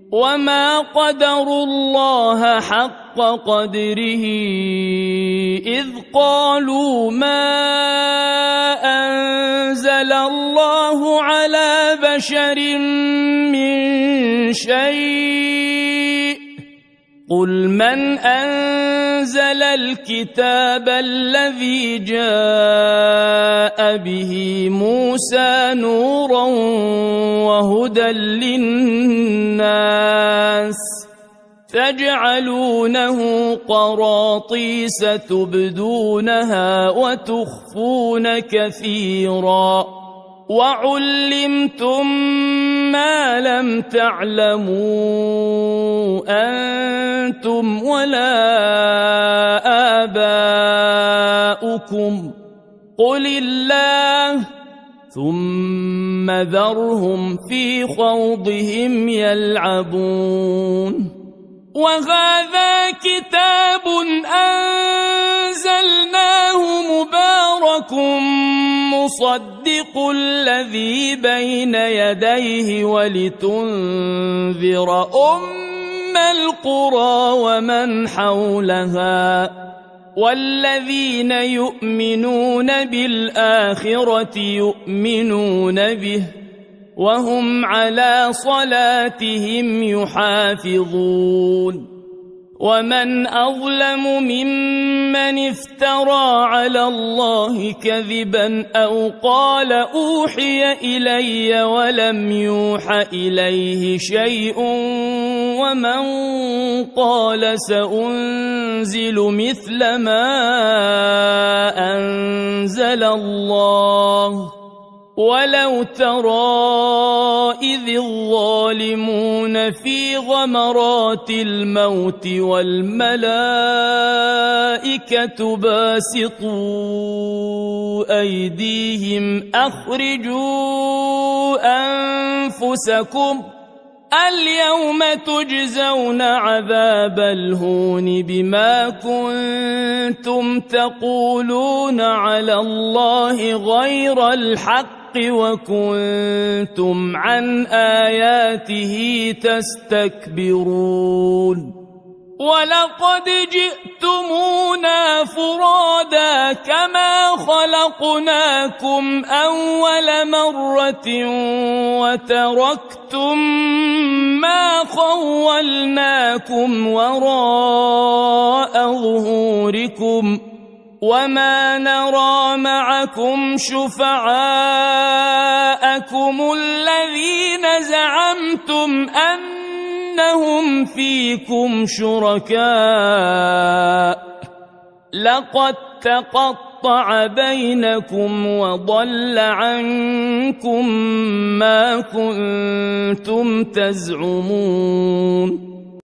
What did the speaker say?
وما قدروا الله حق قدره إذ قالوا ما أنزل الله على بشر من شيء قل من أنزل الكتاب الذي جاء به موسى نورا وهدى للناس تجعلونه قراطيس تبدونها وتخفون كثيرا وعلمتم ما لم تعلموا أنتم ولا آباؤكم قل الله ثم ذرهم في خوضهم يلعبون وهذا كتاب أنزلناه مبارك مصدق الذي بين يديه ولتنذر أم القرى ومن حولها والذين يؤمنون بالآخرة يؤمنون به وهم على صلاتهم يحافظون ومن أظلم ممن افترى على الله كذبا أو قال أوحي إلي ولم يوح إليه شيء ومن قال سأنزل مثل ما أنزل الله ولو ترى إذ الظالمون في غمرات الموت والملائكة باسطوا أيديهم أخرجوا أنفسكم اليوم تجزون عذاب الهون بما كنتم تقولون على الله غير الحق وكنتم عن آياته تستكبرون ولقد جئتمونا فرادا كما خلقناكم أول مرة وتركتم ما خولناكم وراء ظهوركم وما نرى معكم شفعاءكم الذين زعمتم أنهم فيكم شركاء لقد تقطع بينكم وضل عنكم ما كنتم تزعمون